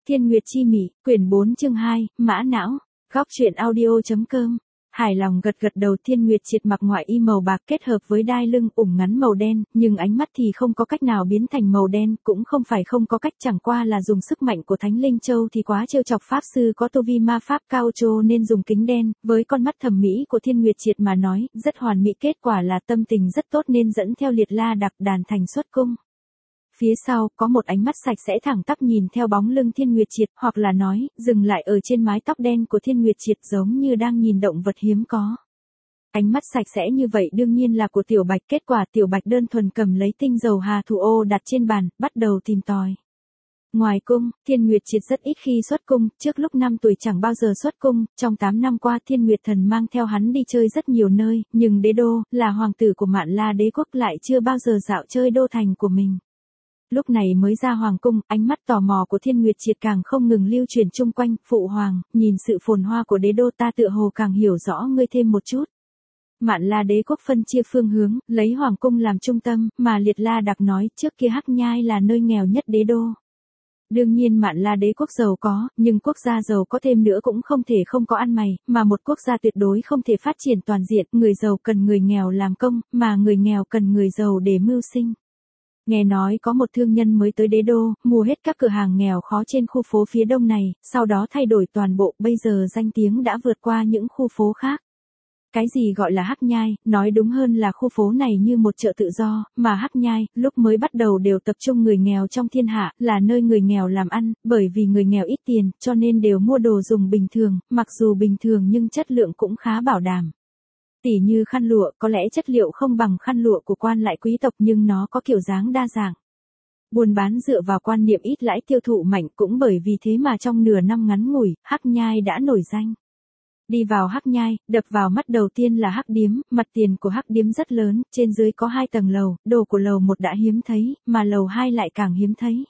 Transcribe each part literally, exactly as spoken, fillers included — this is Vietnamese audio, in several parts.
Thiên Nguyệt Chi Mị, quyển bốn chương hai, Mã Não, góc truyện audio.com. Hài lòng gật gật đầu. Thiên Nguyệt triệt mặc ngoại y màu bạc kết hợp với đai lưng ủng ngắn màu đen, nhưng ánh mắt thì không có cách nào biến thành màu đen, cũng không phải không có cách, chẳng qua là dùng sức mạnh của Thánh Linh Châu thì quá trêu chọc. Pháp sư có tu vi ma pháp cao trô nên dùng kính đen, với con mắt thẩm mỹ của Thiên Nguyệt triệt mà nói, rất hoàn mỹ. Kết quả là tâm tình rất tốt nên dẫn theo Liệt La Đặc đàn thành xuất cung. Phía sau, có một ánh mắt sạch sẽ thẳng tắp nhìn theo bóng lưng Thiên Nguyệt Triệt, hoặc là nói, dừng lại ở trên mái tóc đen của Thiên Nguyệt Triệt giống như đang nhìn động vật hiếm có. Ánh mắt sạch sẽ như vậy đương nhiên là của Tiểu Bạch. Kết quả Tiểu Bạch đơn thuần cầm lấy tinh dầu hà thủ ô đặt trên bàn, bắt đầu tìm tòi. Ngoài cung, Thiên Nguyệt Triệt rất ít khi xuất cung, trước lúc năm tuổi chẳng bao giờ xuất cung, trong tám năm qua Thiên Nguyệt Thần mang theo hắn đi chơi rất nhiều nơi, nhưng đế đô, là hoàng tử của Mạn La đế quốc lại chưa bao giờ dạo chơi đô thành của mình. Lúc này mới ra hoàng cung, ánh mắt tò mò của Thiên Nguyệt Triệt càng không ngừng lưu chuyển chung quanh. Phụ hoàng, nhìn sự phồn hoa của đế đô ta tựa hồ càng hiểu rõ ngươi thêm một chút. Mạn La đế quốc phân chia phương hướng, lấy hoàng cung làm trung tâm, mà Liệt La Đặc nói trước kia Hắc Nhai là nơi nghèo nhất đế đô. Đương nhiên Mạn La đế quốc giàu có, nhưng quốc gia giàu có thêm nữa cũng không thể không có ăn mày, mà một quốc gia tuyệt đối không thể phát triển toàn diện, người giàu cần người nghèo làm công, mà người nghèo cần người giàu để mưu sinh. Nghe nói có một thương nhân mới tới đế đô, mua hết các cửa hàng nghèo khó trên khu phố phía đông này, sau đó thay đổi toàn bộ, bây giờ danh tiếng đã vượt qua những khu phố khác. Cái gì gọi là Hắc Nhai, nói đúng hơn là khu phố này như một chợ tự do, mà Hắc Nhai, lúc mới bắt đầu đều tập trung người nghèo trong thiên hạ, là nơi người nghèo làm ăn, bởi vì người nghèo ít tiền, cho nên đều mua đồ dùng bình thường, mặc dù bình thường nhưng chất lượng cũng khá bảo đảm. Tỉ như khăn lụa, có lẽ chất liệu không bằng khăn lụa của quan lại quý tộc nhưng nó có kiểu dáng đa dạng. Buôn bán dựa vào quan niệm ít lãi tiêu thụ mạnh, cũng bởi vì thế mà trong nửa năm ngắn ngủi, Hắc Nhai đã nổi danh. Đi vào Hắc Nhai, đập vào mắt đầu tiên là Hắc Điếm, mặt tiền của Hắc Điếm rất lớn, trên dưới có hai tầng lầu, đồ của lầu một đã hiếm thấy, mà lầu hai lại càng hiếm thấy.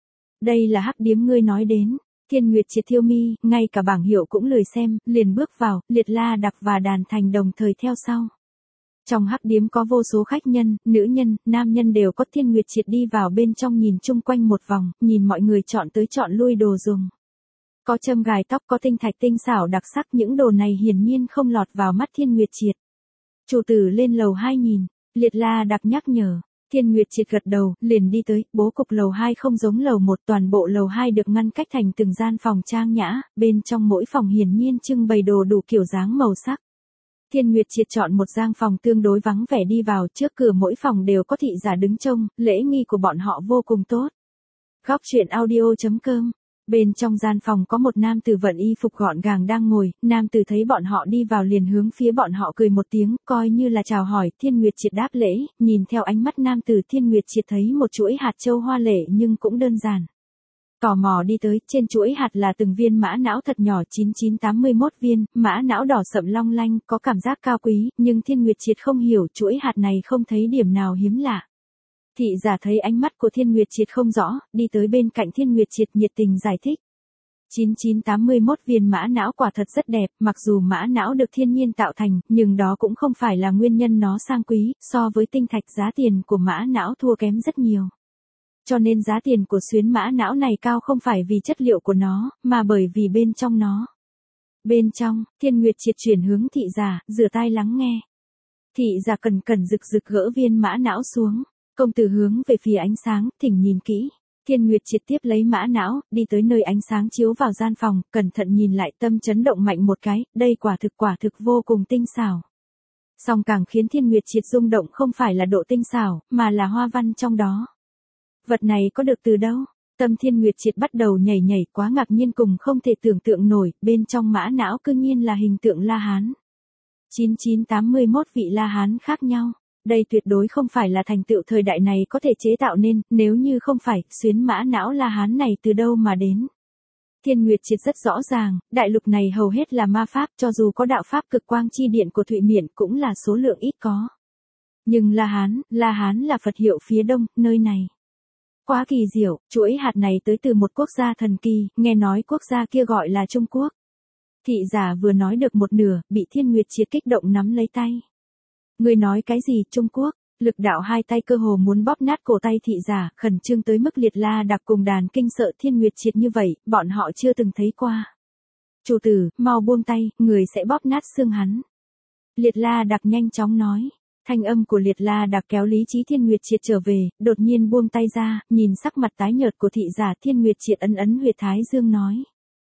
Đây là Hắc Điếm ngươi nói đến. Thiên Nguyệt Triệt thiêu mi, ngay cả bảng hiệu cũng lười xem, liền bước vào, Liệt La Đặc và đàn thành đồng thời theo sau. Trong Hắc Điếm có vô số khách nhân, nữ nhân, nam nhân đều có. Thiên Nguyệt Triệt đi vào bên trong nhìn chung quanh một vòng, nhìn mọi người chọn tới chọn lui đồ dùng. Có châm gài tóc, có tinh thạch tinh xảo đặc sắc, những đồ này hiển nhiên không lọt vào mắt Thiên Nguyệt Triệt. Chủ tử lên lầu hai nhìn, Liệt La Đặc nhắc nhở. Thiên Nguyệt Triệt gật đầu, liền đi tới. Bố cục lầu hai không giống lầu một, toàn bộ lầu hai được ngăn cách thành từng gian phòng trang nhã, bên trong mỗi phòng hiển nhiên trưng bày đồ đủ kiểu dáng màu sắc. Thiên Nguyệt Triệt chọn một gian phòng tương đối vắng vẻ đi vào, trước cửa mỗi phòng đều có thị giả đứng trông, lễ nghi của bọn họ vô cùng tốt. Góc truyện audio.com. Bên trong gian phòng có một nam tử vận y phục gọn gàng đang ngồi, nam tử thấy bọn họ đi vào liền hướng phía bọn họ cười một tiếng, coi như là chào hỏi. Thiên Nguyệt Triệt đáp lễ, nhìn theo ánh mắt nam tử Thiên Nguyệt Triệt thấy một chuỗi hạt châu hoa lệ nhưng cũng đơn giản. Tò mò đi tới, trên chuỗi hạt là từng viên mã não thật nhỏ, chín chín tám mươi mốt viên, mã não đỏ sậm long lanh, có cảm giác cao quý, nhưng Thiên Nguyệt Triệt không hiểu chuỗi hạt này không thấy điểm nào hiếm lạ. Thị giả thấy ánh mắt của Thiên Nguyệt Triệt không rõ, đi tới bên cạnh Thiên Nguyệt Triệt nhiệt tình giải thích. chín chín tám mươi mốt viên mã não quả thật rất đẹp, mặc dù mã não được thiên nhiên tạo thành, nhưng đó cũng không phải là nguyên nhân nó sang quý, so với tinh thạch giá tiền của mã não thua kém rất nhiều. Cho nên giá tiền của xuyến mã não này cao không phải vì chất liệu của nó, mà bởi vì bên trong nó. Bên trong, Thiên Nguyệt Triệt chuyển hướng thị giả, rửa tai lắng nghe. Thị giả cẩn cẩn rực rực gỡ viên mã não xuống. Công tử hướng về phía ánh sáng, thỉnh nhìn kỹ. Thiên Nguyệt Triệt tiếp lấy mã não, đi tới nơi ánh sáng chiếu vào gian phòng, cẩn thận nhìn lại, tâm chấn động mạnh một cái, đây quả thực quả thực vô cùng tinh xảo. Song càng khiến Thiên Nguyệt Triệt rung động không phải là độ tinh xảo, mà là hoa văn trong đó. Vật này có được từ đâu? Tâm Thiên Nguyệt Triệt bắt đầu nhảy nhảy, quá ngạc nhiên cùng không thể tưởng tượng nổi, bên trong mã não cư nhiên là hình tượng La Hán. chín chín tám mươi mốt vị La Hán khác nhau. Đây tuyệt đối không phải là thành tựu thời đại này có thể chế tạo nên, nếu như không phải, xuyến mã não La Hán này từ đâu mà đến. Thiên Nguyệt Triệt rất rõ ràng, đại lục này hầu hết là ma pháp, cho dù có đạo pháp cực quang chi điện của Thụy Miện cũng là số lượng ít có. Nhưng La Hán, La Hán là Phật hiệu phía đông, nơi này. Quá kỳ diệu, chuỗi hạt này tới từ một quốc gia thần kỳ, nghe nói quốc gia kia gọi là Trung Quốc. Thị giả vừa nói được một nửa, bị Thiên Nguyệt Triệt kích động nắm lấy tay. Ngươi nói cái gì Trung Quốc? Lực đạo hai tay cơ hồ muốn bóp nát cổ tay thị giả, khẩn trương tới mức Liệt La Đặc cùng đàn kinh sợ Thiên Nguyệt Triệt như vậy, bọn họ chưa từng thấy qua. Chủ tử, mau buông tay, người sẽ bóp nát xương hắn. Liệt La Đặc nhanh chóng nói. Thanh âm của Liệt La Đặc kéo lý trí Thiên Nguyệt Triệt trở về, đột nhiên buông tay ra, nhìn sắc mặt tái nhợt của thị giả Thiên Nguyệt Triệt ấn ấn huyệt thái dương nói.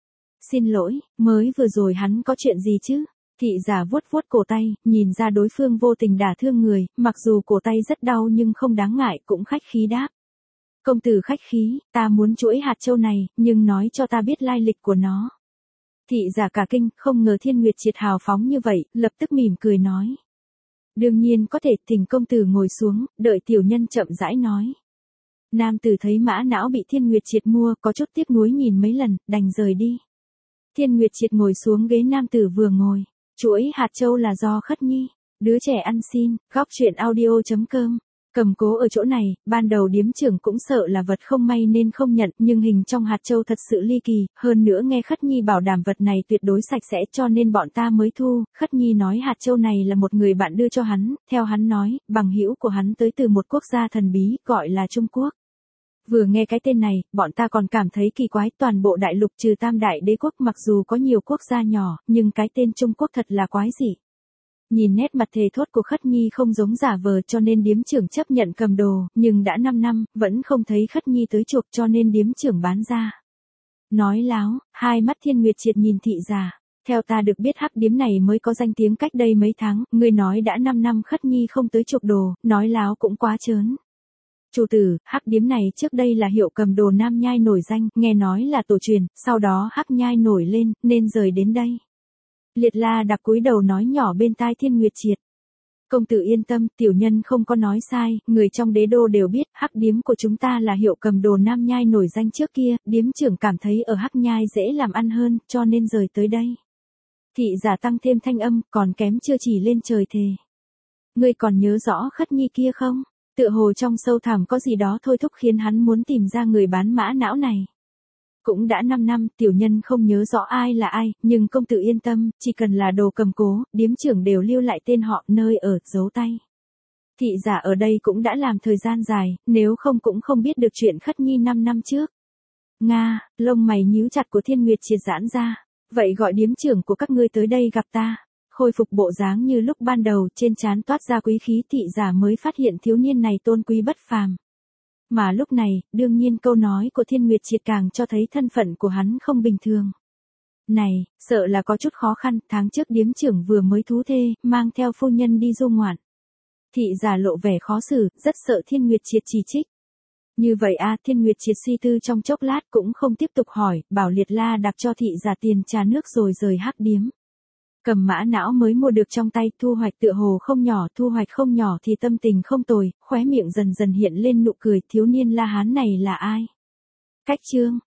Xin lỗi, mới vừa rồi hắn có chuyện gì chứ? Thị giả vuốt vuốt cổ tay, nhìn ra đối phương vô tình đả thương người, mặc dù cổ tay rất đau nhưng không đáng ngại, cũng khách khí đáp. Công tử khách khí, ta muốn chuỗi hạt châu này, nhưng nói cho ta biết lai lịch của nó. Thị giả cả kinh, không ngờ Thiên Nguyệt Triệt hào phóng như vậy, lập tức mỉm cười nói. Đương nhiên có thể, thỉnh công tử ngồi xuống, đợi tiểu nhân chậm rãi nói. Nam tử thấy mã não bị Thiên Nguyệt Triệt mua, có chút tiếc nuối nhìn mấy lần, đành rời đi. Thiên Nguyệt Triệt ngồi xuống ghế nam tử vừa ngồi. Chuỗi hạt châu là do Khất Nhi, đứa trẻ ăn xin, góc truyện audio chấm com. Cầm cố ở chỗ này, ban đầu điếm trưởng cũng sợ là vật không may nên không nhận, nhưng hình trong hạt châu thật sự ly kỳ, hơn nữa nghe Khất Nhi bảo đảm vật này tuyệt đối sạch sẽ cho nên bọn ta mới thu. Khất Nhi nói hạt châu này là một người bạn đưa cho hắn, theo hắn nói, bằng hữu của hắn tới từ một quốc gia thần bí, gọi là Trung Quốc. Vừa nghe cái tên này, bọn ta còn cảm thấy kỳ quái, toàn bộ đại lục trừ Tam Đại Đế quốc mặc dù có nhiều quốc gia nhỏ, nhưng cái tên Trung Quốc thật là quái dị. Nhìn nét mặt thề thốt của Khất Nhi không giống giả vờ cho nên điếm trưởng chấp nhận cầm đồ, nhưng đã năm năm, vẫn không thấy Khất Nhi tới chuộc cho nên điếm trưởng bán ra. Nói láo, hai mắt Thiên Nguyệt Triệt nhìn thị giả. Theo ta được biết hắc điếm này mới có danh tiếng cách đây mấy tháng, ngươi nói đã năm năm Khất Nhi không tới chuộc đồ, nói láo cũng quá trớn. Chủ tử, hắc điếm này trước đây là hiệu cầm đồ Nam Nhai nổi danh, nghe nói là tổ truyền, sau đó hắc nhai nổi lên, nên rời đến đây. Liệt La Đặc cúi đầu nói nhỏ bên tai Thiên Nguyệt Triệt. Công tử yên tâm, tiểu nhân không có nói sai, người trong đế đô đều biết, hắc điếm của chúng ta là hiệu cầm đồ Nam Nhai nổi danh trước kia, điếm trưởng cảm thấy ở hắc nhai dễ làm ăn hơn, cho nên rời tới đây. Thị giả tăng thêm thanh âm, còn kém chưa chỉ lên trời thề. Ngươi còn nhớ rõ Khất Nhi kia không? Tựa hồ trong sâu thẳm có gì đó thôi thúc khiến hắn muốn tìm ra người bán mã não này. Cũng đã năm năm, tiểu nhân không nhớ rõ ai là ai, nhưng công tử yên tâm, chỉ cần là đồ cầm cố, điếm trưởng đều lưu lại tên họ, nơi ở, dấu tay. Thị giả ở đây cũng đã làm thời gian dài, nếu không cũng không biết được chuyện Khất Nhi năm năm trước. Nga, lông mày nhíu chặt của Thiên Nguyệt Triệt giãn ra. Vậy gọi điếm trưởng của các ngươi tới đây gặp ta. Khôi phục bộ dáng như lúc ban đầu, trên trán toát ra quý khí, thị giả mới phát hiện thiếu niên này tôn quý bất phàm. Mà lúc này, đương nhiên câu nói của Thiên Nguyệt Triệt càng cho thấy thân phận của hắn không bình thường. Này, sợ là có chút khó khăn, tháng trước điếm trưởng vừa mới thú thê, mang theo phu nhân đi du ngoạn. Thị giả lộ vẻ khó xử, rất sợ Thiên Nguyệt Triệt chỉ trích. Như vậy a, Thiên Nguyệt Triệt suy tư trong chốc lát cũng không tiếp tục hỏi, bảo Liệt La Đặc cho thị giả tiền trà nước rồi rời hắc điếm. Cầm mã não mới mua được trong tay, thu hoạch tựa hồ không nhỏ, thu hoạch không nhỏ thì tâm tình không tồi, khóe miệng dần dần hiện lên nụ cười, thiếu niên La Hán này là ai? Cách chương